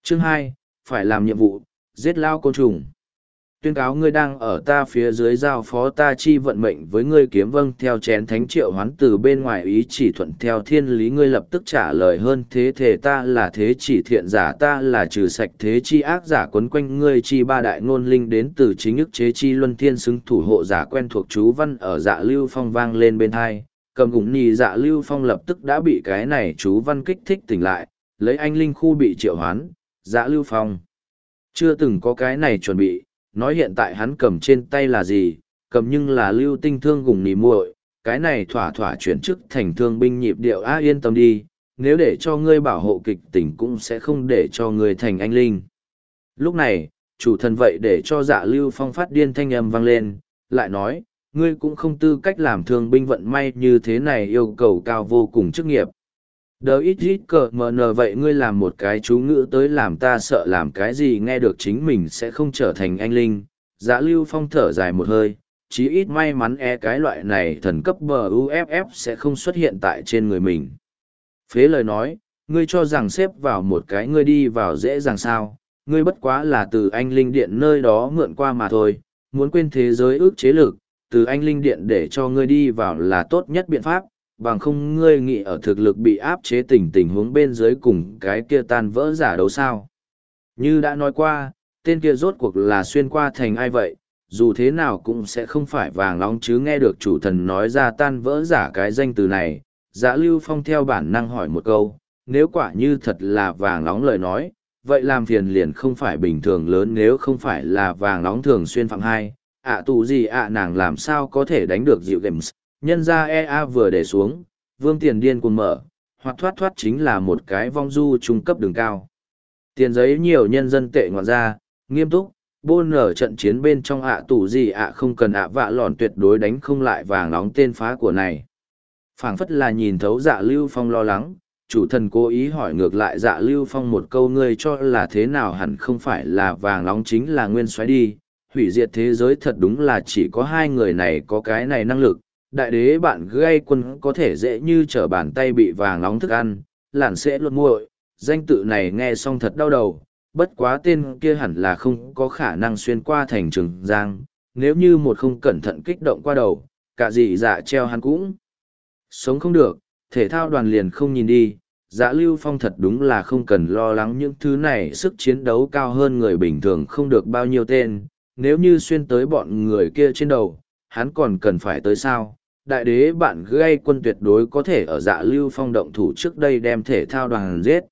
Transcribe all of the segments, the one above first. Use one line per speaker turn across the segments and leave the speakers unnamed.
Chương 2, phải làm nhiệm vụ, giết lao côn trùng. Tuyên cáo ngươi đang ở ta phía dưới giao phó ta chi vận mệnh với ngươi kiếm vâng theo chén thánh triệu hoán từ bên ngoài ý chỉ thuận theo thiên lý ngươi lập tức trả lời hơn thế thể ta là thế chỉ thiện giả ta là trừ sạch thế chi ác giả quấn quanh ngươi chi ba đại ngôn linh đến từ chính ức chế chi luân thiên xứng thủ hộ giả quen thuộc chú văn ở dạ lưu phong vang lên bên hai cầm gủng nhì dạ lưu phong lập tức đã bị cái này chú văn kích thích tỉnh lại lấy anh linh khu bị triệu hoán dạ lưu phong chưa từng có cái này chuẩn bị nói hiện tại hắn cầm trên tay là gì, cầm nhưng là lưu tinh thương gùng nỉ muội, cái này thỏa thỏa chuyển chức thành thương binh nhịp điệu yên tâm đi, nếu để cho ngươi bảo hộ kịch tỉnh cũng sẽ không để cho ngươi thành anh linh. Lúc này, chủ thần vậy để cho dạ lưu phong phát điên thanh âm vang lên, lại nói, ngươi cũng không tư cách làm thương binh vận may như thế này yêu cầu cao vô cùng chức nghiệp. Đờ ít ít cờ mờ nờ vậy ngươi làm một cái chú ngữ tới làm ta sợ làm cái gì nghe được chính mình sẽ không trở thành anh linh. Dạ lưu phong thở dài một hơi, chí ít may mắn cái loại này thần cấp bờ UFF sẽ không xuất hiện tại trên người mình. Phế lời nói, ngươi cho rằng xếp vào một cái ngươi đi vào dễ dàng sao, ngươi bất quá là từ anh linh điện nơi đó mượn qua mà thôi, muốn quên thế giới ước chế lực, từ anh linh điện để cho ngươi đi vào là tốt nhất biện pháp. Bằng không ngươi nghĩ ở thực lực bị áp chế tình huống bên dưới cùng cái kia tan vỡ giả đấu sao. Như đã nói qua, tên kia rốt cuộc là xuyên qua thành ai vậy, dù thế nào cũng sẽ không phải vàng nóng chứ nghe được chủ thần nói ra tan vỡ giả cái danh từ này. Dạ lưu phong theo bản năng hỏi một câu, nếu quả như thật là vàng nóng lời nói, vậy làm phiền liền không phải bình thường lớn nếu không phải là vàng nóng thường xuyên phạm hai. Tù gì nàng làm sao có thể đánh được dịu games. Nhân ra EA vừa để xuống, vương tiền điên cuồng mở, hoặc thoát thoát chính là một cái vong du trung cấp đường cao. Tiền giấy nhiều nhân dân tệ ngoạn ra, nghiêm túc, bôn ở trận chiến bên trong tủ gì không cần vạ lòn tuyệt đối đánh không lại vàng nóng tên phá của này. Phảng phất là nhìn thấu dạ lưu phong lo lắng, chủ thần cố ý hỏi ngược lại dạ lưu phong một câu ngươi cho là thế nào hẳn không phải là vàng nóng chính là nguyên soái đi, hủy diệt thế giới thật đúng là chỉ có hai người này có cái này năng lực. Đại đế bạn gây quân có thể dễ như trở bàn tay bị vàng nóng thức ăn, lản sẽ luôn muội, danh tự này nghe xong thật đau đầu, bất quá tên kia hẳn là không có khả năng xuyên qua thành Trường Giang, nếu như một không cẩn thận kích động qua đầu, cả dị dạ treo hắn cũng sống không được, thể thao đoàn liền không nhìn đi, dạ lưu phong thật đúng là không cần lo lắng những thứ này sức chiến đấu cao hơn người bình thường không được bao nhiêu tên, nếu như xuyên tới bọn người kia trên đầu, hắn còn cần phải tới sao? Đại đế bạn gây quân tuyệt đối có thể ở dạ lưu phong động thủ trước đây đem thể thao đoàn giết.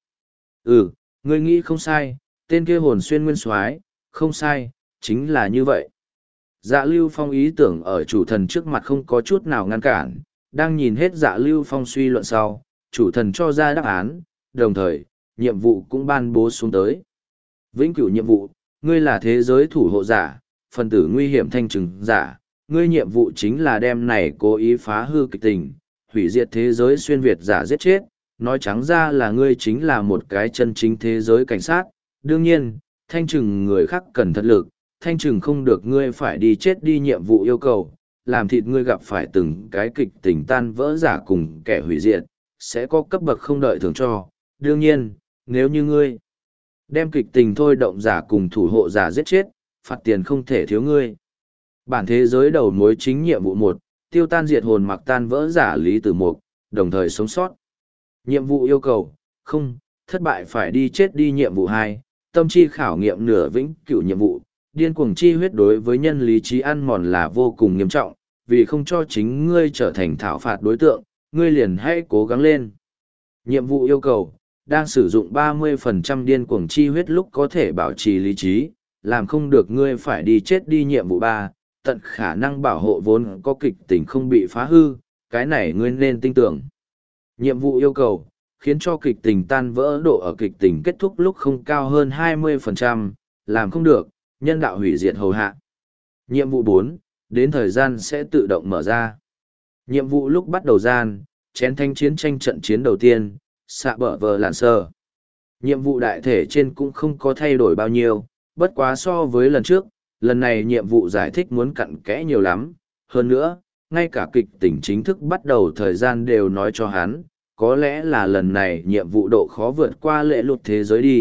Ngươi nghĩ không sai, tên kia hồn xuyên nguyên soái, không sai, chính là như vậy. Dạ lưu phong ý tưởng ở chủ thần trước mặt không có chút nào ngăn cản, đang nhìn hết dạ lưu phong suy luận sau, chủ thần cho ra đáp án, đồng thời, nhiệm vụ cũng ban bố xuống tới. Vĩnh cửu nhiệm vụ, ngươi là thế giới thủ hộ giả, phần tử nguy hiểm thanh trừng giả. Ngươi nhiệm vụ chính là đem này cố ý phá hư kịch tình, hủy diệt thế giới xuyên Việt giả giết chết, nói trắng ra là ngươi chính là một cái chân chính thế giới cảnh sát. Đương nhiên, thanh trừng người khác cần thật lực, thanh trừng không được ngươi phải đi chết đi nhiệm vụ yêu cầu, làm thịt ngươi gặp phải từng cái kịch tình tan vỡ giả cùng kẻ hủy diệt, sẽ có cấp bậc không đợi thưởng cho. Đương nhiên, nếu như ngươi đem kịch tình thôi động giả cùng thủ hộ giả giết chết, phạt tiền không thể thiếu ngươi. Bản thế giới đầu mối chính nhiệm vụ 1, tiêu tan diệt hồn mặc tan vỡ giả Lý Tử Mục, đồng thời sống sót. Nhiệm vụ yêu cầu, không, thất bại phải đi chết đi nhiệm vụ 2, tâm chi khảo nghiệm nửa vĩnh cửu nhiệm vụ, điên cuồng chi huyết đối với nhân lý trí ăn mòn là vô cùng nghiêm trọng, vì không cho chính ngươi trở thành thảo phạt đối tượng, ngươi liền hãy cố gắng lên. Nhiệm vụ yêu cầu, đang sử dụng 30% điên cuồng chi huyết lúc có thể bảo trì lý trí, làm không được ngươi phải đi chết đi nhiệm vụ 3, tận khả năng bảo hộ vốn có kịch tình không bị phá hư, cái này ngươi nên tin tưởng. Nhiệm vụ yêu cầu, khiến cho kịch tình tan vỡ độ ở kịch tình kết thúc lúc không cao hơn 20%, làm không được, nhân đạo hủy diệt hầu hạ. Nhiệm vụ 4, đến thời gian sẽ tự động mở ra. Nhiệm vụ lúc bắt đầu gian, chén thanh chiến tranh trận chiến đầu tiên, xạ bở vờ lạn sơ. Nhiệm vụ đại thể trên cũng không có thay đổi bao nhiêu, bất quá so với lần trước, lần này nhiệm vụ giải thích muốn cặn kẽ nhiều lắm. Hơn nữa, ngay cả kịch tỉnh chính thức bắt đầu thời gian đều nói cho hắn, có lẽ là lần này nhiệm vụ độ khó vượt qua lệ luật thế giới đi,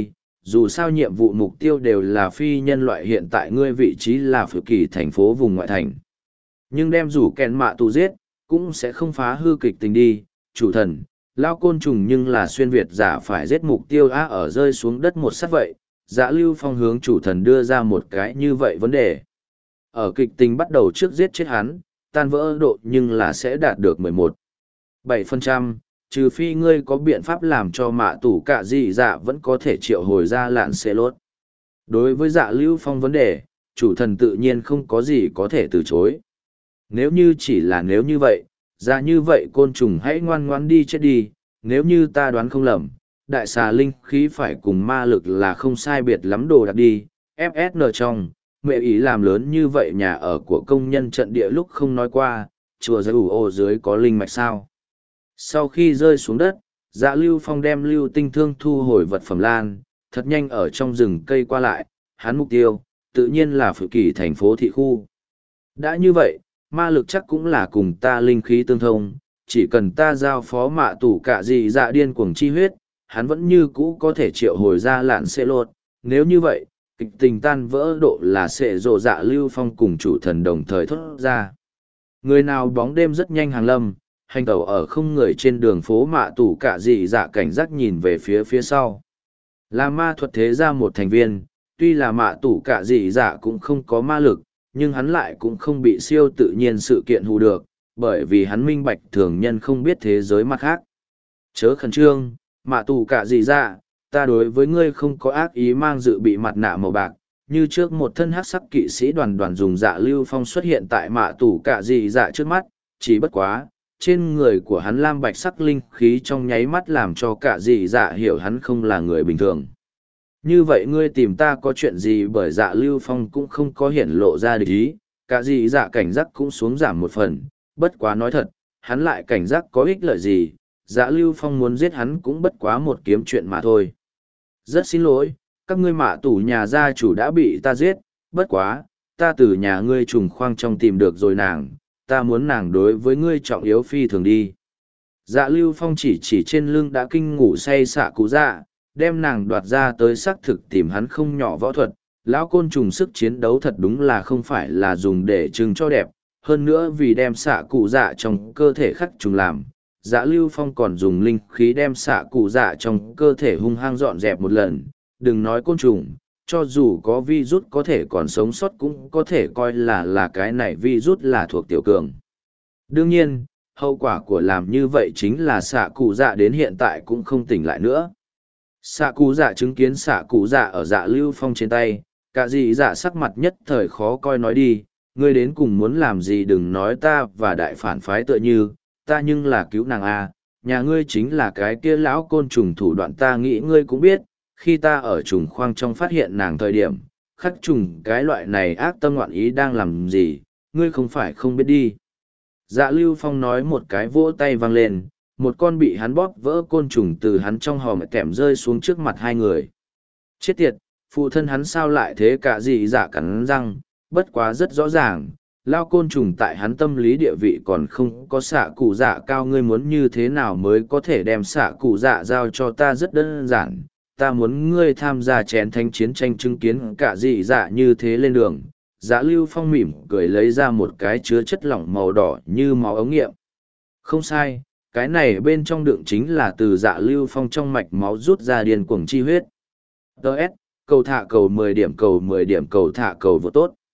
dù sao nhiệm vụ mục tiêu đều là phi nhân loại, hiện tại ngươi vị trí là phự kỳ thành phố vùng ngoại thành. Nhưng đem rủ kèn mạ tù giết, cũng sẽ không phá hư kịch tình đi, chủ thần, lao côn trùng nhưng là xuyên Việt giả phải giết mục tiêu á ở rơi xuống đất một sát vậy. Dạ Lưu Phong hướng chủ thần đưa ra một cái như vậy vấn đề. Ở kịch tình bắt đầu trước giết chết hắn, tan vỡ độ nhưng là sẽ đạt được 11,7%, trừ phi ngươi có biện pháp làm cho mạ tủ cả dị dạ vẫn có thể triệu hồi ra lạn xê lốt. Đối với Dạ Lưu Phong vấn đề, chủ thần tự nhiên không có gì có thể từ chối. Nếu như chỉ là nếu như vậy, ra như vậy côn trùng hãy ngoan ngoãn đi chết đi, nếu như ta đoán không lầm, đại xà linh khí phải cùng ma lực là không sai biệt lắm đồ đạc đi, FSN trong, mẹ ý làm lớn như vậy nhà ở của công nhân trận địa lúc không nói qua, chùa giới ủ ô dưới có linh mạch sao. Sau khi rơi xuống đất, Dạ Lưu Phong đem lưu tinh thương thu hồi vật phẩm lan, thật nhanh ở trong rừng cây qua lại, hắn mục tiêu, tự nhiên là phự kỳ thành phố thị khu. Đã như vậy, ma lực chắc cũng là cùng ta linh khí tương thông, chỉ cần ta giao phó mạ tủ cả gì dạ điên cuồng chi huyết, hắn vẫn như cũ có thể triệu hồi ra lạn xê lột. Nếu như vậy, kịch tình tan vỡ độ là sẽ rộ Dạ Lưu Phong cùng chủ thần đồng thời thốt ra. Người nào bóng đêm rất nhanh hàng lâm, hành tẩu ở không người trên đường phố mạ tủ cả gì dạ cảnh giác nhìn về phía sau. Là ma thuật thế ra một thành viên, tuy là mạ tủ cả gì dạ cũng không có ma lực, nhưng hắn lại cũng không bị siêu tự nhiên sự kiện hù được, bởi vì hắn minh bạch thường nhân không biết thế giới mặt khác. Chớ khẩn trương, mạ tù cả gì ra, ta đối với ngươi không có ác ý, mang dự bị mặt nạ màu bạc, như trước một thân hắc sắc kỵ sĩ đoàn dùng Dạ Lưu Phong xuất hiện tại mạ tù cả gì dạ trước mắt, chỉ bất quá, trên người của hắn lam bạch sắc linh khí trong nháy mắt làm cho cả gì dạ hiểu hắn không là người bình thường. Như vậy ngươi tìm ta có chuyện gì? Bởi Dạ Lưu Phong cũng không có hiển lộ ra địch ý, cả gì dạ cảnh giác cũng xuống giảm một phần, bất quá nói thật, hắn lại cảnh giác có ích lợi gì, Dạ Lưu Phong muốn giết hắn cũng bất quá một kiếm chuyện mà thôi. Rất xin lỗi, các ngươi mạ tủ nhà gia chủ đã bị ta giết, bất quá, ta từ nhà ngươi trùng khoang trong tìm được rồi nàng, ta muốn nàng đối với ngươi trọng yếu phi thường đi. Dạ Lưu Phong chỉ trên lưng đã kinh ngủ say xạ cụ dạ, đem nàng đoạt ra tới xác thực tìm hắn không nhỏ võ thuật, lão côn trùng sức chiến đấu thật đúng là không phải là dùng để trưng cho đẹp, hơn nữa vì đem xạ cụ dạ trong cơ thể khắc trùng làm. Dạ Lưu Phong còn dùng linh khí đem xạ cụ dạ trong cơ thể hung hăng dọn dẹp một lần, đừng nói côn trùng, cho dù có virus có thể còn sống sót cũng có thể coi là cái này virus là thuộc tiểu cường. Đương nhiên, hậu quả của làm như vậy chính là xạ cụ dạ đến hiện tại cũng không tỉnh lại nữa. Xạ cụ dạ chứng kiến xạ cụ dạ ở Dạ Lưu Phong trên tay, cả dị dạ sắc mặt nhất thời khó coi, nói đi, ngươi đến cùng muốn làm gì? Đừng nói ta và đại phản phái tựa như, ta nhưng là cứu nàng a, nhà ngươi chính là cái kia lão côn trùng thủ đoạn ta nghĩ ngươi cũng biết, khi ta ở trùng khoang trong phát hiện nàng thời điểm, khắc trùng cái loại này ác tâm ngoạn ý đang làm gì, ngươi không phải không biết đi. Dạ Lưu Phong nói một cái vỗ tay vang lên, một con bị hắn bóp vỡ côn trùng từ hắn trong hòm kẽm rơi xuống trước mặt hai người. Chết tiệt, phụ thân hắn sao lại thế? Cả dị dạ cắn răng, bất quá rất rõ ràng, lao côn trùng tại hắn tâm lý địa vị còn không có xạ cụ dạ cao, ngươi muốn như thế nào mới có thể đem xạ cụ dạ giao cho ta? Rất đơn giản, ta muốn ngươi tham gia chén thánh chiến tranh, chứng kiến cả dị dạ như thế lên đường. Dạ Lưu Phong mỉm cười lấy ra một cái chứa chất lỏng màu đỏ như máu ống nghiệm. Không sai, cái này bên trong đựng chính là từ Dạ Lưu Phong trong mạch máu rút ra điên cuồng chi huyết. DS, cầu thả cầu 10 điểm cầu 10 điểm cầu thả cầu vô tốt.